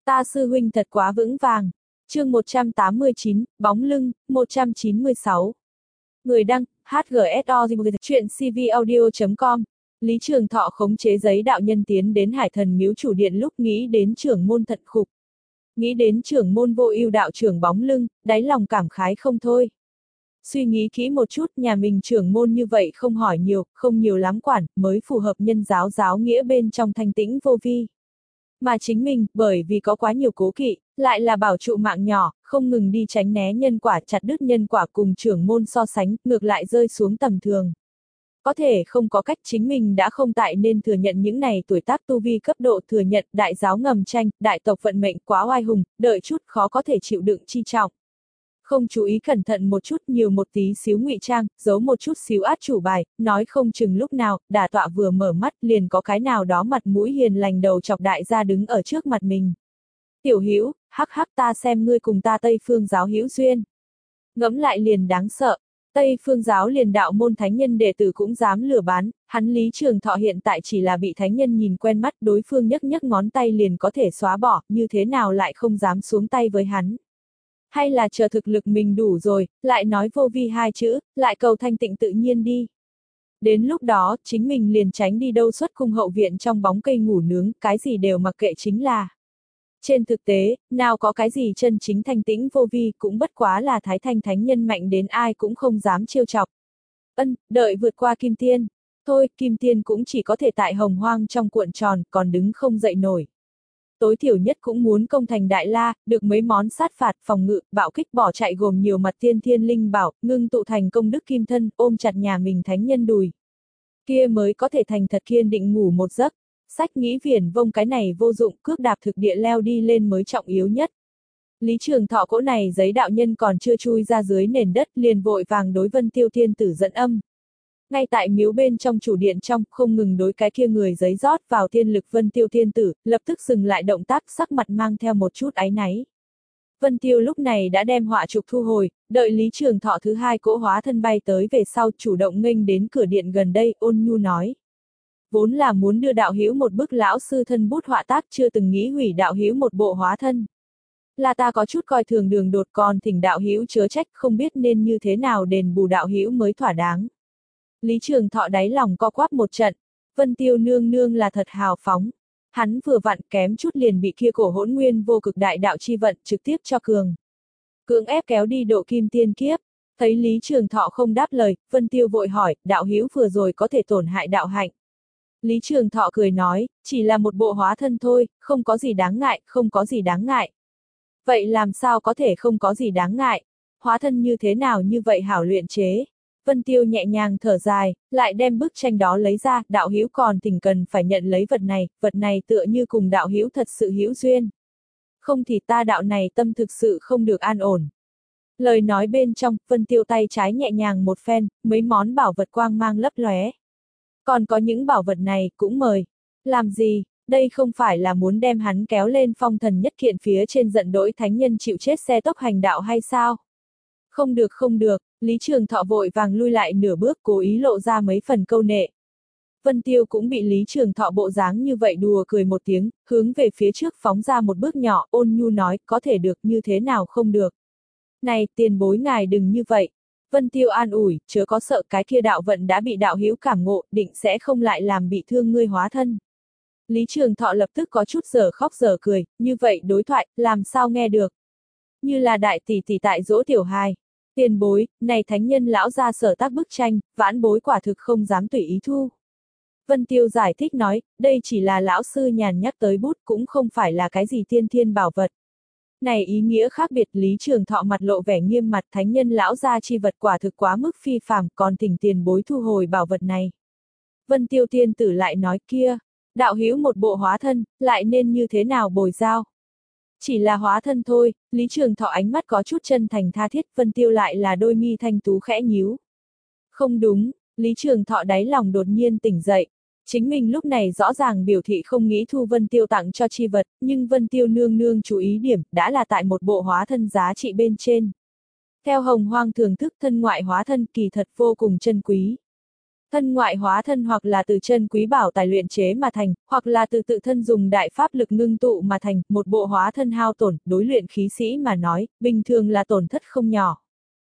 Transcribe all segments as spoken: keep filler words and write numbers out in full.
Ta sư huynh thật quá vững vàng. Chương một trăm tám mươi chín, bóng lưng, một trăm chín mươi sáu. Người đăng, hát giê ét o chuyện c v audio chấm com. Lý Trường Thọ khống chế giấy đạo nhân tiến đến Hải Thần miếu chủ điện lúc nghĩ đến trưởng môn Thận Khục. Nghĩ đến trưởng môn Vô Ưu đạo trưởng bóng lưng, đáy lòng cảm khái không thôi. Suy nghĩ kỹ một chút, nhà mình trưởng môn như vậy không hỏi nhiều, không nhiều lắm quản, mới phù hợp nhân giáo giáo nghĩa bên trong thanh tĩnh vô vi. Mà chính mình, bởi vì có quá nhiều cố kỵ, lại là bảo trụ mạng nhỏ, không ngừng đi tránh né nhân quả, chặt đứt nhân quả cùng trưởng môn so sánh, ngược lại rơi xuống tầm thường. Có thể không có cách, chính mình đã không tại nên thừa nhận những này tuổi tác tu vi cấp độ, thừa nhận đại giáo ngầm tranh, đại tộc vận mệnh quá oai hùng, đợi chút khó có thể chịu đựng chi trọng. Không chú ý cẩn thận một chút, nhiều một tí xíu ngụy trang, giấu một chút xíu át chủ bài, nói không chừng lúc nào, đả tọa vừa mở mắt liền có cái nào đó mặt mũi hiền lành đầu chọc đại gia đứng ở trước mặt mình. Tiểu Hữu, hắc hắc, ta xem ngươi cùng ta Tây Phương giáo hữu duyên. Ngẫm lại liền đáng sợ. Tây Phương giáo liền đạo môn thánh nhân đệ tử cũng dám lừa bán, hắn Lý Trường Thọ hiện tại chỉ là bị thánh nhân nhìn quen mắt, đối phương nhấc nhấc ngón tay liền có thể xóa bỏ, như thế nào lại không dám xuống tay với hắn. Hay là chờ thực lực mình đủ rồi, lại nói vô vi hai chữ, lại cầu thanh tịnh tự nhiên đi. Đến lúc đó, chính mình liền tránh đi đâu xuất cung hậu viện trong bóng cây ngủ nướng, cái gì đều mặc kệ chính là. Trên thực tế, nào có cái gì chân chính thanh tĩnh vô vi, cũng bất quá là thái thanh thánh nhân mạnh đến ai cũng không dám trêu chọc. Ân, đợi vượt qua kim tiên. Thôi, kim tiên cũng chỉ có thể tại hồng hoang trong cuộn tròn, còn đứng không dậy nổi. Tối thiểu nhất cũng muốn công thành đại la, được mấy món sát phạt, phòng ngự, bạo kích bỏ chạy gồm nhiều mặt tiên thiên linh bảo, ngưng tụ thành công đức kim thân, ôm chặt nhà mình thánh nhân đùi. Kia mới có thể thành thật kiên định ngủ một giấc. Sách nghĩ viển vông cái này vô dụng, cước đạp thực địa leo đi lên mới trọng yếu nhất. Lý Trường Thọ cỗ này giấy đạo nhân còn chưa chui ra dưới nền đất, liền vội vàng đối Vân Tiêu Thiên Tử dẫn âm. Ngay tại miếu bên trong chủ điện trong, không ngừng đối cái kia người giấy rót vào thiên lực Vân Tiêu Thiên Tử, lập tức dừng lại động tác, sắc mặt mang theo một chút áy náy. Vân Tiêu lúc này đã đem họa trục thu hồi, đợi Lý Trường Thọ thứ hai cỗ hóa thân bay tới về sau, chủ động nghênh đến cửa điện gần đây, ôn nhu nói. Vốn là muốn đưa đạo hữu một bức lão sư thân bút họa tác, chưa từng nghĩ hủy đạo hữu một bộ hóa thân. Là ta có chút coi thường đường đột, còn thỉnh đạo hữu chớ trách, không biết nên như thế nào đền bù đạo hữu mới thỏa đáng. Lý Trường Thọ đáy lòng co quắp một trận, Vân Tiêu nương nương là thật hào phóng. Hắn vừa vặn kém chút liền bị kia cổ hỗn nguyên vô cực đại đạo chi vận trực tiếp cho cường. Cưỡng ép kéo đi độ kim tiên kiếp. Thấy Lý Trường Thọ không đáp lời, Vân Tiêu vội hỏi, đạo hữu vừa rồi có thể tổn hại đạo hạnh. Lý Trường Thọ cười nói, chỉ là một bộ hóa thân thôi, không có gì đáng ngại, không có gì đáng ngại. Vậy làm sao có thể không có gì đáng ngại? Hóa thân như thế nào như vậy hảo luyện chế? Vân Tiêu nhẹ nhàng thở dài, lại đem bức tranh đó lấy ra, đạo hữu còn thỉnh cần phải nhận lấy vật này, vật này tựa như cùng đạo hữu thật sự hữu duyên. Không thì ta đạo này tâm thực sự không được an ổn. Lời nói bên trong, Vân Tiêu tay trái nhẹ nhàng một phen, mấy món bảo vật quang mang lấp lóe. Còn có những bảo vật này, cũng mời. Làm gì, đây không phải là muốn đem hắn kéo lên phong thần nhất kiện phía trên giận đỗi thánh nhân chịu chết xe tốc hành đạo hay sao? Không được không được, Lý Trường Thọ vội vàng lui lại nửa bước, cố ý lộ ra mấy phần câu nệ. Vân Tiêu cũng bị Lý Trường Thọ bộ dáng như vậy đùa cười một tiếng, hướng về phía trước phóng ra một bước nhỏ, ôn nhu nói, có thể được như thế nào không được. Này, tiền bối ngài đừng như vậy. Vân Tiêu an ủi, chớ có sợ, cái kia đạo vận đã bị đạo hữu cảm ngộ, định sẽ không lại làm bị thương ngươi hóa thân. Lý Trường Thọ lập tức có chút giờ khóc giờ cười, như vậy đối thoại, làm sao nghe được. Như là đại tỷ tỷ tại dỗ tiểu hài. Tiền bối, này thánh nhân lão ra sở tác bức tranh, vãn bối quả thực không dám tùy ý thu. Vân Tiêu giải thích nói, đây chỉ là lão sư nhàn nhắc tới bút, cũng không phải là cái gì tiên thiên bảo vật. Này ý nghĩa khác biệt. Lý Trường Thọ mặt lộ vẻ nghiêm mặt, thánh nhân lão gia chi vật quả thực quá mức phi phàm, còn thỉnh tiền bối thu hồi bảo vật này. Vân Tiêu tiên tử lại nói, kia, đạo hữu một bộ hóa thân, lại nên như thế nào bồi giao. Chỉ là hóa thân thôi. Lý Trường Thọ ánh mắt có chút chân thành tha thiết, Vân Tiêu lại là đôi mi thanh tú khẽ nhíu. Không đúng, Lý Trường Thọ đáy lòng đột nhiên tỉnh dậy. Chính mình lúc này rõ ràng biểu thị không nghĩ thu Vân Tiêu tặng cho chi vật, nhưng Vân Tiêu nương nương chú ý điểm, đã là tại một bộ hóa thân giá trị bên trên. Theo hồng hoang thưởng thức, thân ngoại hóa thân kỳ thật vô cùng chân quý. Thân ngoại hóa thân hoặc là từ chân quý bảo tài luyện chế mà thành, hoặc là từ tự thân dùng đại pháp lực ngưng tụ mà thành, một bộ hóa thân hao tổn, đối luyện khí sĩ mà nói, bình thường là tổn thất không nhỏ.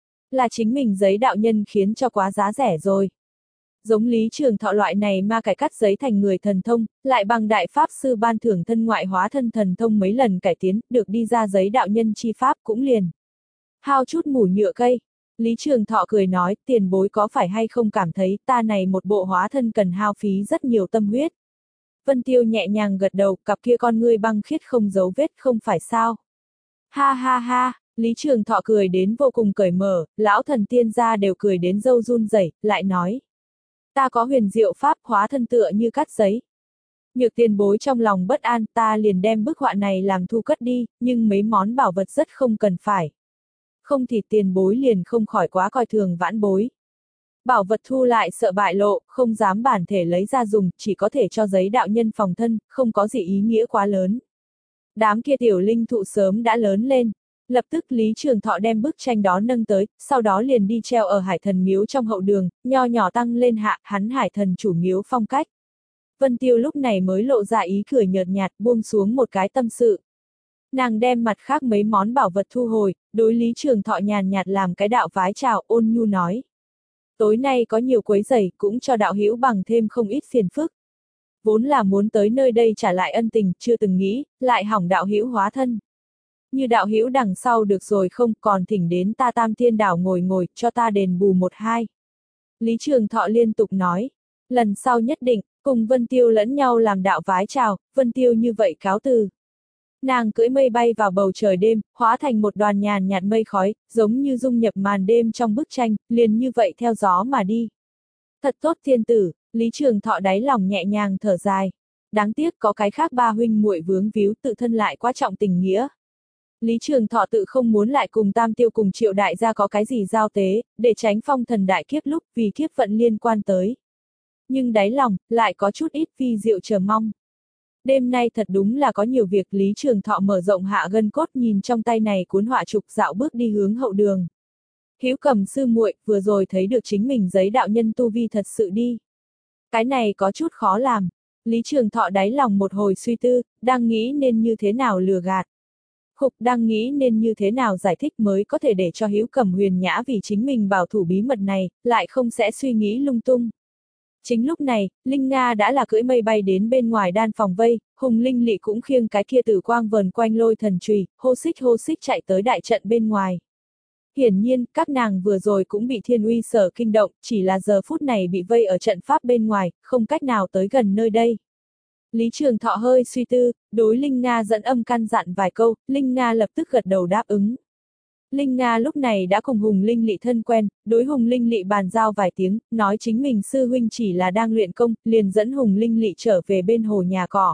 Là chính mình giấy đạo nhân khiến cho quá giá rẻ rồi. Giống Lý Trường Thọ loại này ma cải cắt giấy thành người thần thông, lại bằng đại pháp sư ban thưởng thân ngoại hóa thân thần thông mấy lần cải tiến, được đi ra giấy đạo nhân chi pháp cũng liền. Hao chút mủ nhựa cây. Lý Trường Thọ cười nói, tiền bối có phải hay không cảm thấy ta này một bộ hóa thân cần hao phí rất nhiều tâm huyết. Vân Tiêu nhẹ nhàng gật đầu, cặp kia con ngươi băng khiết không dấu vết không phải sao. Ha ha ha, Lý Trường Thọ cười đến vô cùng cởi mở, lão thần tiên gia đều cười đến râu run rẩy, lại nói. Ta có huyền diệu pháp hóa thân tựa như cắt giấy. Nhược tiền bối trong lòng bất an, ta liền đem bức họa này làm thu cất đi, nhưng mấy món bảo vật rất không cần phải. Không thì tiền bối liền không khỏi quá coi thường vãn bối. Bảo vật thu lại sợ bại lộ, không dám bản thể lấy ra dùng, chỉ có thể cho giấy đạo nhân phòng thân, không có gì ý nghĩa quá lớn. Đám kia tiểu linh thụ sớm đã lớn lên. Lập tức Lý Trường Thọ đem bức tranh đó nâng tới, sau đó liền đi treo ở hải thần miếu trong hậu đường, nho nhỏ tăng lên hạ, hắn hải thần chủ miếu phong cách. Vân Tiêu lúc này mới lộ ra ý cười nhợt nhạt, buông xuống một cái tâm sự. Nàng đem mặt khác mấy món bảo vật thu hồi, đối Lý Trường Thọ nhàn nhạt làm cái đạo vái chào, ôn nhu nói. Tối nay có nhiều quấy rầy, cũng cho đạo hữu bằng thêm không ít phiền phức. Vốn là muốn tới nơi đây trả lại ân tình, chưa từng nghĩ, lại hỏng đạo hữu hóa thân. Như đạo hữu đằng sau được rồi không, còn thỉnh đến ta Tam Thiên Đảo ngồi ngồi, cho ta đền bù một hai. Lý Trường Thọ liên tục nói, lần sau nhất định, cùng Vân Tiêu lẫn nhau làm đạo vái chào, Vân Tiêu như vậy cáo từ. Nàng cưỡi mây bay vào bầu trời đêm, hóa thành một đoàn nhàn nhạt mây khói, giống như dung nhập màn đêm trong bức tranh, liền như vậy theo gió mà đi. Thật tốt thiên tử, Lý Trường Thọ đáy lòng nhẹ nhàng thở dài. Đáng tiếc có cái khác ba huynh muội vướng víu tự thân lại quá trọng tình nghĩa. Lý Trường Thọ tự không muốn lại cùng Tam Tiêu cùng Triệu đại gia có cái gì giao tế, để tránh phong thần đại kiếp lúc vì kiếp vận liên quan tới. Nhưng đáy lòng, lại có chút ít vi diệu chờ mong. Đêm nay thật đúng là có nhiều việc. Lý Trường Thọ mở rộng hạ gân cốt nhìn trong tay này cuốn họa trục dạo bước đi hướng hậu đường. Hữu Cầm sư muội vừa rồi thấy được chính mình giấy đạo nhân tu vi thật sự đi. Cái này có chút khó làm. Lý Trường Thọ đáy lòng một hồi suy tư, đang nghĩ nên như thế nào lừa gạt. Khục đang nghĩ nên như thế nào giải thích mới có thể để cho Hữu Cầm huyền nhã vì chính mình bảo thủ bí mật này, lại không sẽ suy nghĩ lung tung. Chính lúc này, Linh Nga đã là cưỡi mây bay đến bên ngoài đan phòng vây, Hùng Linh Lị cũng khiêng cái kia tử quang vờn quanh lôi thần chùy, hô xích hô xích chạy tới đại trận bên ngoài. Hiển nhiên, các nàng vừa rồi cũng bị thiên uy sở kinh động, chỉ là giờ phút này bị vây ở trận pháp bên ngoài, không cách nào tới gần nơi đây. Lý Trường Thọ hơi suy tư, đối Linh Nga dẫn âm căn dặn vài câu, Linh Nga lập tức gật đầu đáp ứng. Linh Nga lúc này đã cùng Hùng Linh Lị thân quen, đối Hùng Linh Lị bàn giao vài tiếng, nói chính mình sư huynh chỉ là đang luyện công, liền dẫn Hùng Linh Lị trở về bên hồ nhà cỏ.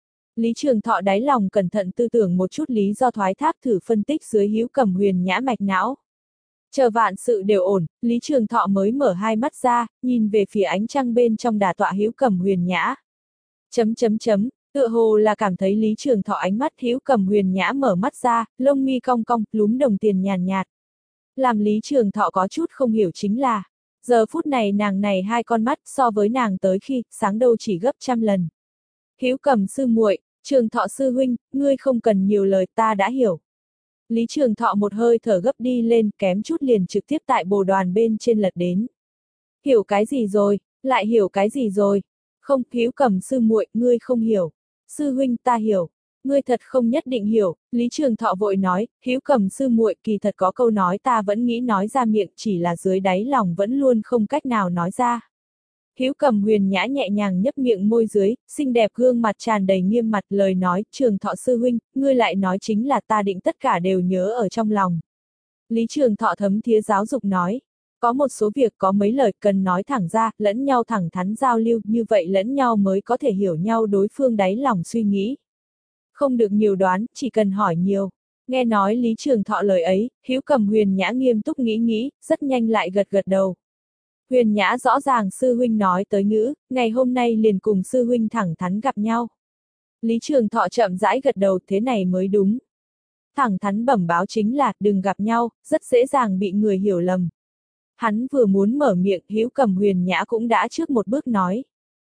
Lý Trường Thọ đáy lòng cẩn thận tư tưởng một chút lý do thoái thác thử phân tích dưới Hữu Cầm huyền nhã mạch não. Chờ vạn sự đều ổn, Lý Trường Thọ mới mở hai mắt ra, nhìn về phía ánh trăng bên trong đà tọa Hữu Cầm huyền nhã. Chấm chấm chấm, tựa hồ là cảm thấy Lý Trường Thọ ánh mắt Hữu Cầm huyền nhã mở mắt ra, lông mi cong cong, lúm đồng tiền nhàn nhạt. Làm Lý Trường Thọ có chút không hiểu chính là, giờ phút này nàng này hai con mắt so với nàng tới khi, sáng đâu chỉ gấp trăm lần. Hữu Cầm sư muội, Trường Thọ sư huynh, ngươi không cần nhiều lời ta đã hiểu. Lý Trường Thọ một hơi thở gấp đi lên, kém chút liền trực tiếp tại bồ đoàn bên trên lật đến. Hiểu cái gì rồi, lại hiểu cái gì rồi? Không, Hữu Cầm sư muội, ngươi không hiểu. Sư huynh ta hiểu. Ngươi thật không nhất định hiểu, Lý Trường Thọ vội nói, Hữu Cầm sư muội kỳ thật có câu nói ta vẫn nghĩ nói ra miệng, chỉ là dưới đáy lòng vẫn luôn không cách nào nói ra. Hữu Cầm huyền nhã nhẹ nhàng nhấp miệng môi dưới, xinh đẹp gương mặt tràn đầy nghiêm mặt, lời nói, Trường Thọ sư huynh, ngươi lại nói chính là ta định tất cả đều nhớ ở trong lòng. Lý Trường Thọ thấm thía giáo dục nói, có một số việc có mấy lời cần nói thẳng ra, lẫn nhau thẳng thắn giao lưu, như vậy lẫn nhau mới có thể hiểu nhau đối phương đáy lòng suy nghĩ. Không được nhiều đoán, chỉ cần hỏi nhiều. Nghe nói Lý Trường Thọ lời ấy, Hữu Cầm huyền nhã nghiêm túc nghĩ nghĩ, rất nhanh lại gật gật đầu. Huyền nhã rõ ràng sư huynh nói tới ngữ, ngày hôm nay liền cùng sư huynh thẳng thắn gặp nhau. Lý Trường Thọ chậm rãi gật đầu, thế này mới đúng. Thẳng thắn bẩm báo chính là, đừng gặp nhau, rất dễ dàng bị người hiểu lầm. Hắn vừa muốn mở miệng, Hữu Cầm Huyền Nhã cũng đã trước một bước nói.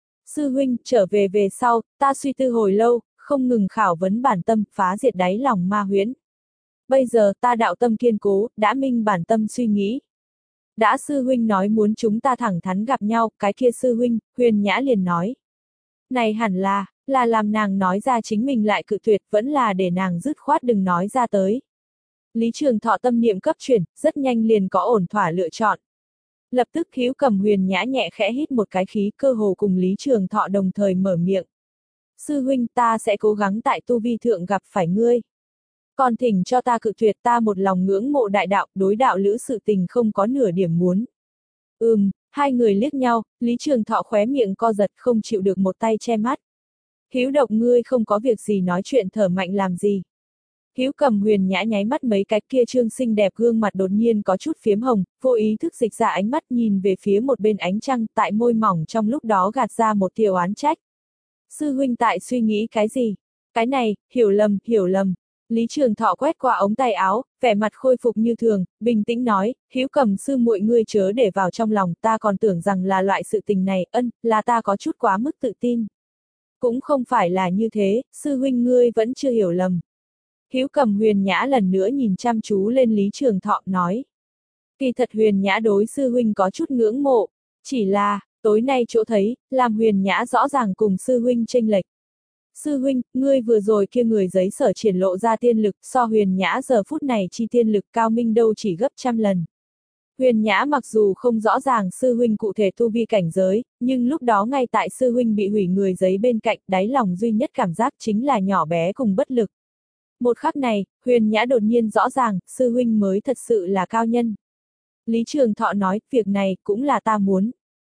Sư huynh, trở về về sau, ta suy tư hồi lâu, không ngừng khảo vấn bản tâm, phá diệt đáy lòng ma huyễn. Bây giờ ta đạo tâm kiên cố, đã minh bản tâm suy nghĩ. Đã sư huynh nói muốn chúng ta thẳng thắn gặp nhau, cái kia sư huynh, Huyền Nhã liền nói. Này hẳn là, là làm nàng nói ra chính mình lại cự tuyệt, vẫn là để nàng dứt khoát đừng nói ra tới. Lý Trường Thọ tâm niệm cấp chuyển, rất nhanh liền có ổn thỏa lựa chọn. Lập tức Hữu Cầm Huyền Nhã nhẹ khẽ hít một cái khí, cơ hồ cùng Lý Trường Thọ đồng thời mở miệng. Sư huynh, ta sẽ cố gắng tại tu vi thượng gặp phải ngươi. Còn thỉnh cho ta cự tuyệt, ta một lòng ngưỡng mộ đại đạo, đối đạo lữ sự tình không có nửa điểm muốn. Ừm, hai người liếc nhau, Lý Trường Thọ khóe miệng co giật, không chịu được một tay che mắt. Hữu Độc, ngươi không có việc gì nói chuyện thở mạnh làm gì. Hữu Cầm Huyền Nhã nháy mắt mấy cái, kia trương xinh đẹp gương mặt đột nhiên có chút phiếm hồng, vô ý thức dịch ra ánh mắt nhìn về phía một bên ánh trăng, tại môi mỏng trong lúc đó gạt ra một tia oán trách. Sư huynh tại suy nghĩ cái gì? Cái này, hiểu lầm, hiểu lầm. Lý Trường Thọ quét qua ống tay áo, vẻ mặt khôi phục như thường, bình tĩnh nói, Hữu Cầm sư muội ngươi chớ để vào trong lòng, ta còn tưởng rằng là loại sự tình này, ân, là ta có chút quá mức tự tin. Cũng không phải là như thế, sư huynh ngươi vẫn chưa hiểu lầm. Hữu Cầm Huyền Nhã lần nữa nhìn chăm chú lên Lý Trường Thọ, nói. Kỳ thật Huyền Nhã đối sư huynh có chút ngưỡng mộ, chỉ là, tối nay chỗ thấy, làm Huyền Nhã rõ ràng cùng sư huynh chênh lệch. Sư huynh, ngươi vừa rồi kia người giấy sở triển lộ ra tiên lực, so Huyền Nhã giờ phút này chi tiên lực cao minh đâu chỉ gấp trăm lần. Huyền Nhã mặc dù không rõ ràng sư huynh cụ thể tu vi cảnh giới, nhưng lúc đó ngay tại sư huynh bị hủy người giấy bên cạnh, đáy lòng duy nhất cảm giác chính là nhỏ bé cùng bất lực. Một khắc này, Huyền Nhã đột nhiên rõ ràng, sư huynh mới thật sự là cao nhân. Lý Trường Thọ nói, việc này cũng là ta muốn.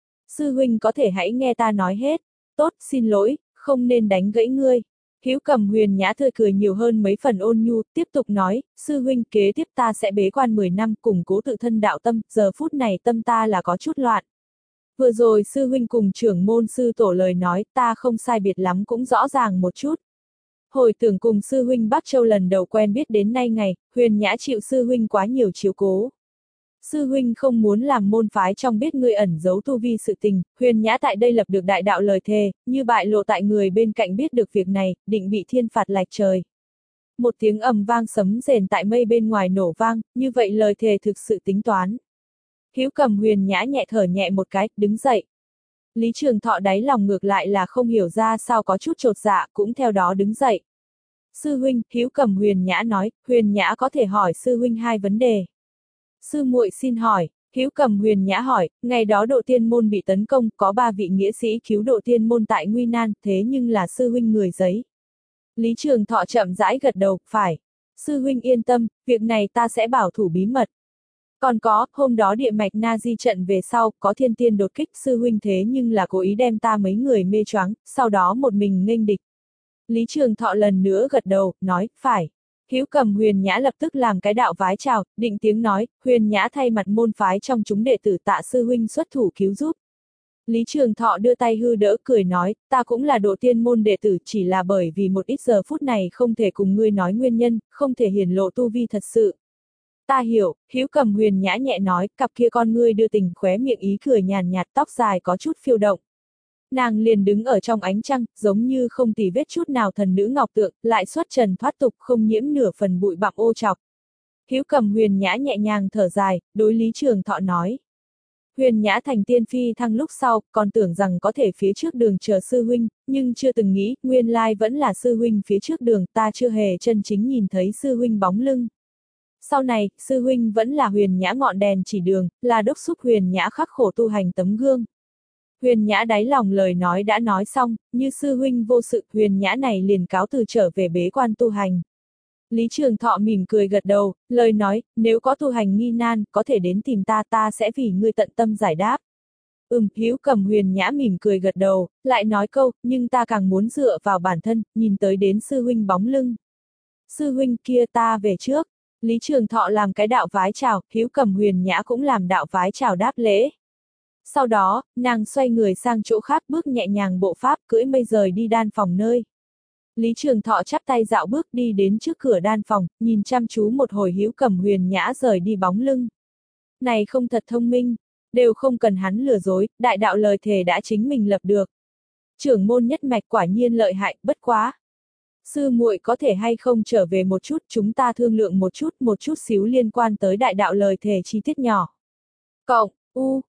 Sư huynh có thể hãy nghe ta nói hết. Tốt, xin lỗi, không nên đánh gãy ngươi. Hữu Cầm Huyền Nhã tươi cười nhiều hơn mấy phần ôn nhu, tiếp tục nói, sư huynh kế tiếp ta sẽ bế quan mười năm củng cố tự thân đạo tâm, giờ phút này tâm ta là có chút loạn. Vừa rồi sư huynh cùng trưởng môn sư tổ lời nói, ta không sai biệt lắm cũng rõ ràng một chút. Hồi tưởng cùng sư huynh Bắc Châu lần đầu quen biết đến nay ngày, Huyền Nhã chịu sư huynh quá nhiều chiếu cố. Sư huynh không muốn làm môn phái trong biết ngươi ẩn giấu tu vi sự tình, Huyền Nhã tại đây lập được đại đạo lời thề, như bại lộ tại người bên cạnh biết được việc này, định bị thiên phạt lạch trời. Một tiếng ầm vang sấm rền tại mây bên ngoài nổ vang, như vậy lời thề thực sự tính toán. Hữu Cầm Huyền Nhã nhẹ thở nhẹ một cái, đứng dậy. Lý Trường Thọ đáy lòng ngược lại là không hiểu ra sao có chút chột dạ, cũng theo đó đứng dậy. Sư huynh, Hữu Cầm Huyền Nhã nói, Huyền Nhã có thể hỏi sư huynh hai vấn đề. Sư muội xin hỏi, Hữu Cầm Huyền Nhã hỏi, ngày đó độ tiên môn bị tấn công, có ba vị nghĩa sĩ cứu độ tiên môn tại nguy nan, thế nhưng là sư huynh người giấy. Lý Trường Thọ chậm rãi gật đầu, phải. Sư huynh yên tâm, việc này ta sẽ bảo thủ bí mật. Còn có, hôm đó địa mạch na di trận về sau, có thiên tiên đột kích sư huynh thế nhưng là cố ý đem ta mấy người mê choáng, sau đó một mình nghênh địch. Lý Trường Thọ lần nữa gật đầu, nói, phải. Hữu Cầm Huyền Nhã lập tức làm cái đạo vái chào, định tiếng nói, Huyền Nhã thay mặt môn phái trong chúng đệ tử tạ sư huynh xuất thủ cứu giúp. Lý Trường Thọ đưa tay hư đỡ cười nói, ta cũng là độ tiên môn đệ tử, chỉ là bởi vì một ít giờ phút này không thể cùng ngươi nói nguyên nhân, không thể hiển lộ tu vi thật sự. Ta hiểu, Hữu Cầm Huyền Nhã nhẹ nói, cặp kia con ngươi đưa tình khóe miệng ý cười nhàn nhạt, tóc dài có chút phiêu động. Nàng liền đứng ở trong ánh trăng, giống như không tì vết chút nào thần nữ ngọc tượng, lại xuất trần thoát tục, không nhiễm nửa phần bụi bặm ô trọc. Hữu Cầm Huyền Nhã nhẹ nhàng thở dài, đối Lý Trường Thọ nói. Huyền Nhã thành tiên phi thăng lúc sau, còn tưởng rằng có thể phía trước đường chờ sư huynh, nhưng chưa từng nghĩ, nguyên lai vẫn là sư huynh phía trước đường, ta chưa hề chân chính nhìn thấy sư huynh bóng lưng. Sau này, sư huynh vẫn là Huyền Nhã ngọn đèn chỉ đường, là đốc thúc Huyền Nhã khắc khổ tu hành tấm gương. Huyền Nhã đáy lòng lời nói đã nói xong, như sư huynh vô sự, Huyền Nhã này liền cáo từ trở về bế quan tu hành. Lý Trường Thọ mỉm cười gật đầu, lời nói, nếu có tu hành nghi nan, có thể đến tìm ta, ta sẽ vì ngươi tận tâm giải đáp. Ừm, Hữu Cầm Huyền Nhã mỉm cười gật đầu, lại nói câu, nhưng ta càng muốn dựa vào bản thân, nhìn tới đến sư huynh bóng lưng. Sư huynh kia ta về trước. Lý Trường Thọ làm cái đạo vái chào, Hữu Cầm Huyền Nhã cũng làm đạo vái chào đáp lễ. Sau đó, nàng xoay người sang chỗ khác bước nhẹ nhàng bộ pháp cưỡi mây rời đi đan phòng nơi. Lý Trường Thọ chắp tay dạo bước đi đến trước cửa đan phòng, nhìn chăm chú một hồi Hữu Cầm Huyền Nhã rời đi bóng lưng. Này không thật thông minh, đều không cần hắn lừa dối, đại đạo lời thề đã chính mình lập được. Trưởng môn nhất mạch quả nhiên lợi hại, bất quá. Sư muội có thể hay không trở về một chút, chúng ta thương lượng một chút, một chút xíu liên quan tới đại đạo lời thề chi tiết nhỏ. Cộng, u,